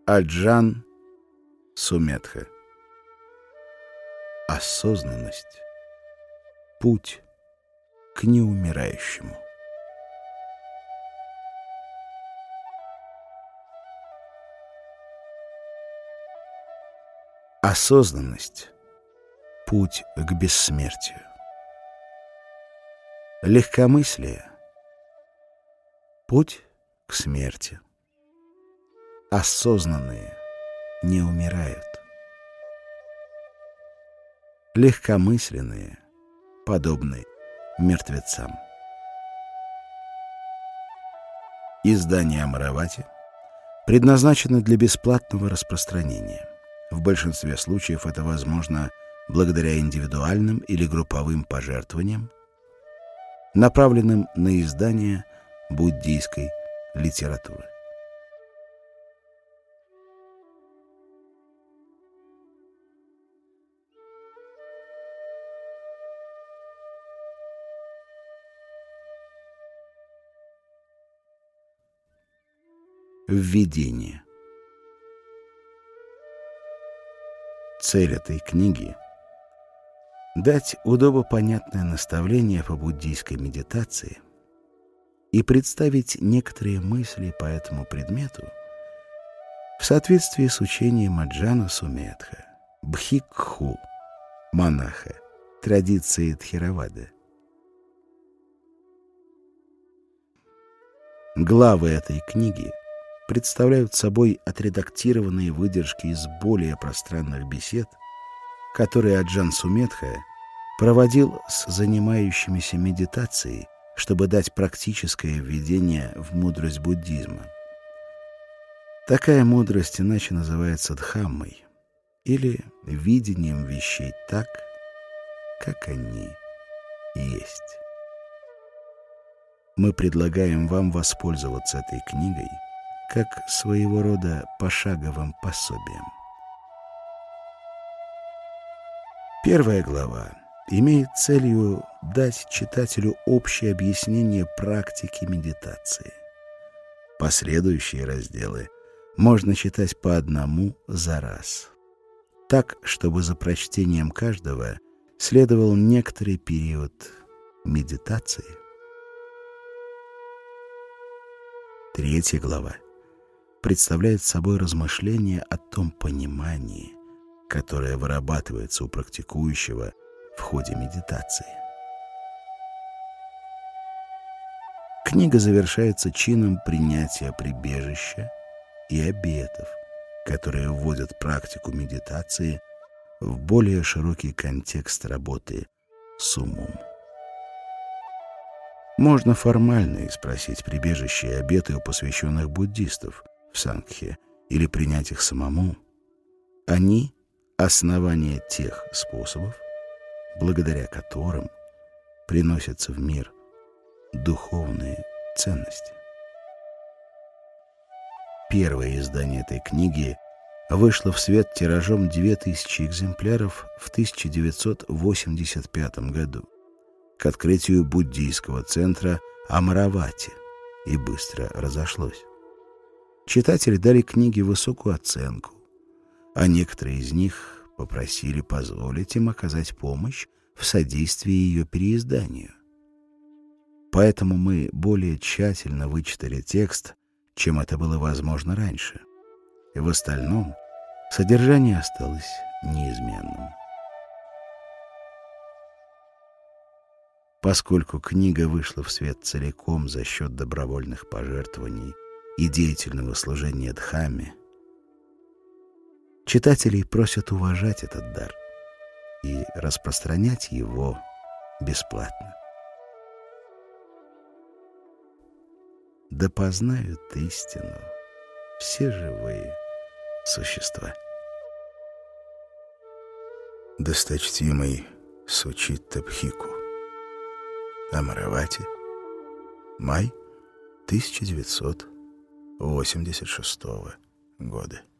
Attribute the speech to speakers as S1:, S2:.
S1: Аджан Сумедха. Осознанность. Путь к неумирающему. Осознанность. Путь к бессмертию. Легкомыслие. Путь к смерти. Осознанные не умирают. Легкомысленные подобны мертвецам. Издание Амаравати предназначено для бесплатного распространения. В большинстве случаев это возможно благодаря индивидуальным или групповым пожертвованиям, направленным на издание буддийской литературы. Введение. Цель этой книги — дать удобопонятное наставление по буддийской медитации и представить некоторые мысли по этому предмету в соответствии с учением Аджана Сумедха, бхикху, монаха, традиции Тхеравады. Главы этой книги представляют собой отредактированные выдержки из более пространных бесед, которые Аджан Сумедха проводил с занимающимися медитацией, чтобы дать практическое введение в мудрость буддизма. Такая мудрость иначе называется дхаммой, или видением вещей так, как они есть. Мы предлагаем вам воспользоваться этой книгой как своего рода пошаговым пособием. Первая глава имеет целью дать читателю общее объяснение практики медитации. Последующие разделы можно читать по одному за раз, так, чтобы за прочтением каждого следовал некоторый период медитации. Третья глава представляет собой размышление о том понимании, которое вырабатывается у практикующего в ходе медитации. Книга завершается чином принятия прибежища и обетов, которые вводят практику медитации в более широкий контекст работы с умом. Можно формально спросить прибежище и обеты у посвященных буддистов в Сангхе или принять их самому. Они — основание тех способов, благодаря которым приносятся в мир духовные ценности. Первое издание этой книги вышло в свет тиражом 2000 экземпляров в 1985 году к открытию буддийского центра Амаравати и быстро разошлось. Читатели дали книге высокую оценку, а некоторые из них попросили позволить им оказать помощь в содействии ее переизданию. Поэтому мы более тщательно вычитали текст, чем это было возможно раньше, и в остальном содержание осталось неизменным. Поскольку книга вышла в свет целиком за счет добровольных пожертвований и деятельного служения Дхамме, читателей просят уважать этот дар и распространять его бесплатно. Да познают истину все живые существа. Досточтимый Сучитта Бхикку. Амаравати. Май 1986 года.